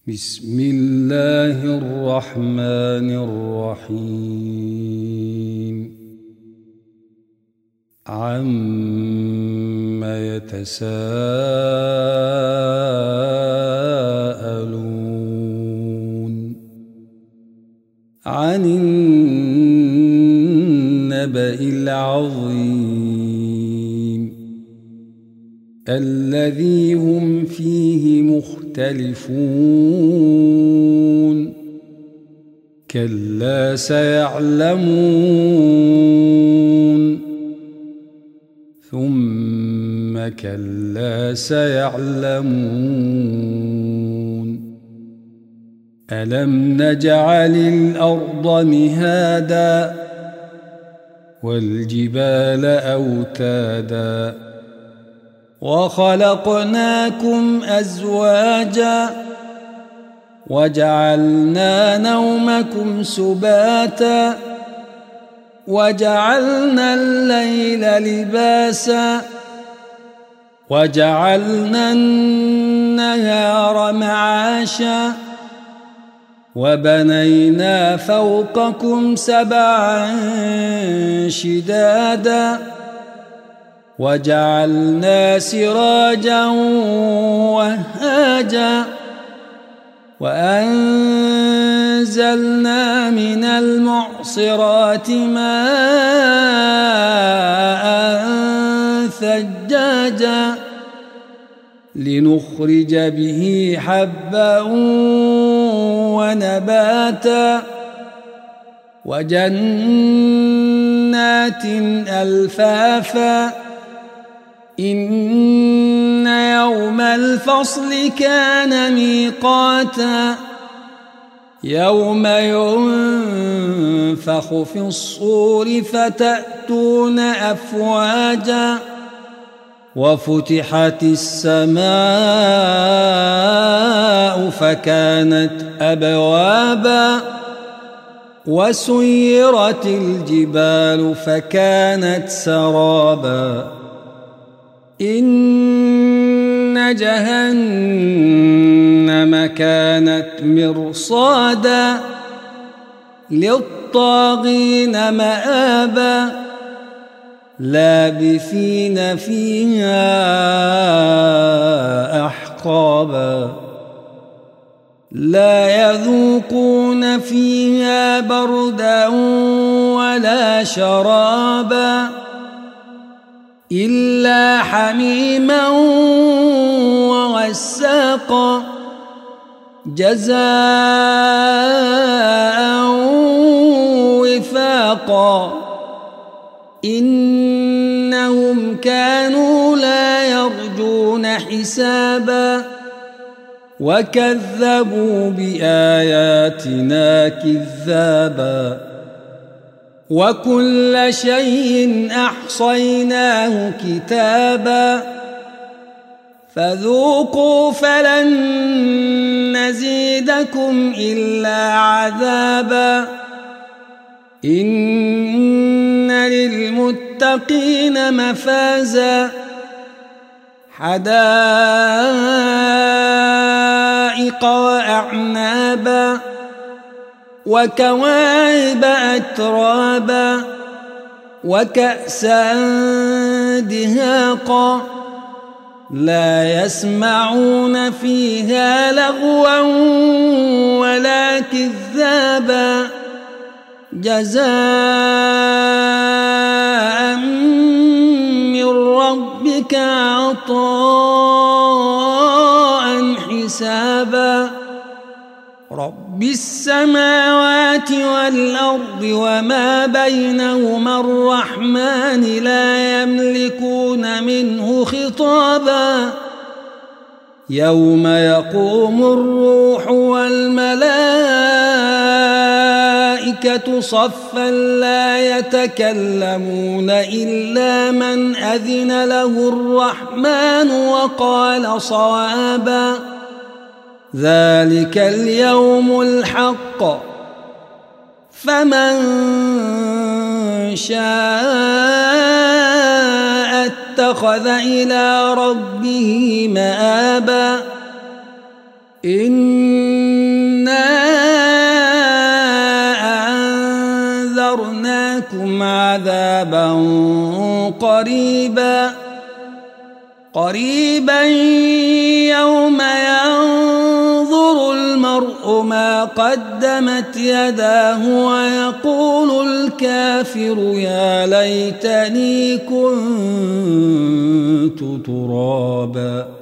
بسم الله الرحمن الرحيم عم يتساءلون عن النبأ العظيم الذي هم فيه مختلفون كلا سيعلمون ثم كلا سيعلمون ألم نجعل الأرض مهادا والجبال أوتادا وخلقناكم أزواجا وجعلنا نومكم سباتا وجعلنا الليل لباسا وجعلنا النهار معاشا وبنينا فوقكم سبعا شدادا وجعلنا سراجا وهاجا وأنزلنا من المعصرات ماء ثجاجا لنخرج به حبا ونباتا وجنات ألفافا إن يوم الفصل كان ميقاتا يوم ينفخ في الصور فتأتون أفواجا وفتحت السماء فكانت أبوابا وسيرت الجبال فكانت سرابا إن جهنم كانت مرصادا للطاغين مآبا لابثين فيها أحقابا لا يذوقون فيها بردا ولا شرابا إلا حميما وغساقا جزاء وفاقا إنهم كانوا لا يرجون حسابا وكذبوا بآياتنا كذابا وكل شيء أحصيناه كتابا فذوقوا فلن نزيدكم إلا عذابا إن للمتقين مفازا حدائق وأعنابا وكواعب أترابا وكأسا دهاقا لا يسمعون فيها لغوا ولا كذابا جزاء من ربك عطاء حسابا رب السماوات والأرض وما بينهما الرحمن لا يملكون منه خطابا يوم يقوم الروح والملائكة صفا لا يتكلمون إلا من أذن له الرحمن وقال صوابا ذلك اليوم الحق فمن شاء اتخذ إلى ربه مآبا. عذابا قريبا يوم ينظر المرء ما قدمت يداه ويقول الكافر يا ليتني كنت ترابا.